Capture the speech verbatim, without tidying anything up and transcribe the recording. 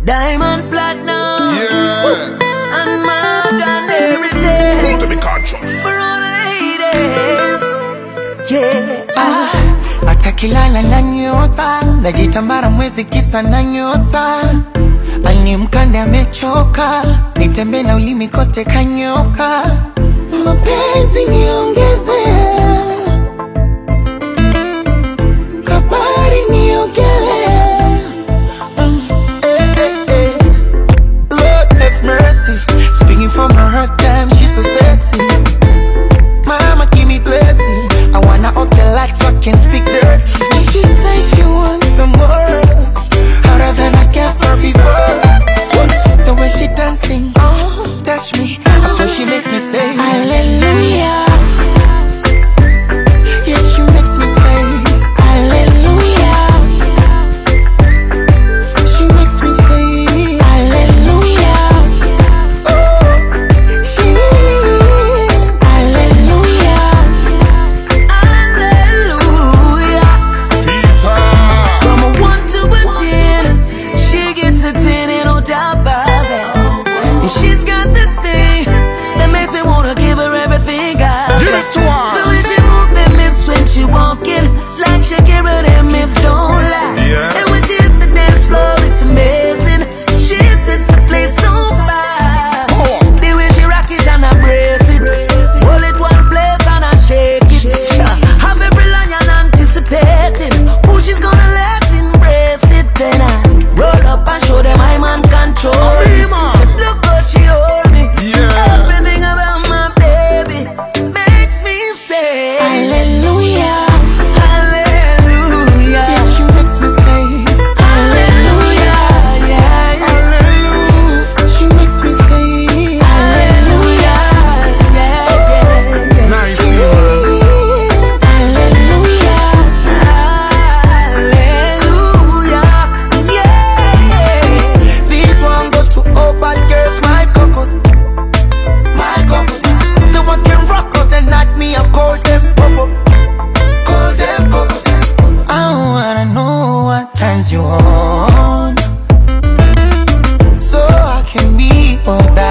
Diamond platinum, Yeah. and mark and everything. Go to be conscious. For all ladies, yeah. Ah, atakilala na nyota, najitambara mwezi kisa na nyota. Ani mkande amechoka, nitembe na ulimi kote kanyoka. Mapenzi niongeze, kabari niogele. mm, eh, eh, eh. Lord have mercy, speaking from her hurt time, she's so sexy. Mama give me blessings, I wanna off the lights so I can speak dirty. And she says she wants some more, harder than I can for before. The way she dancing, oh, touch me, that's what she makes me say hallelujah. Yeah, she makes me say hallelujah. She makes me say hallelujah. Oh, she hallelujah. Hallelujah. Pizza. From a one to a ten, she gets a ten and no doubt about that. And she's got this thing that makes me wanna give her everything I Give it to her. The way she move them hips when she walking, like Shakira, them hips don't lie. Yeah. And when she hit the dance floor, it's amazing. She sets the place on fire. Oh. The way she rock it and I brace it, hold it one place and I shake it. Have every lion anticipating who she's gonna let embrace it. Then I roll up and show them I'm on control. Arriba. Just look how she hold me. Yeah. Everything about my baby makes me say Hallelujah. hallelujah. Yeah, she makes me say Hallelujah. Yeah, yeah. Hallelujah. she makes me say Hallelujah. Yeah, yeah, yeah. Nice, man. hallelujah. Hallelujah. Yeah. This one goes to all bad girls, my cocos, my cocos. The one can rock out the night, me I call them popo, call them popo. I wanna know what turns you on, so I can be all that.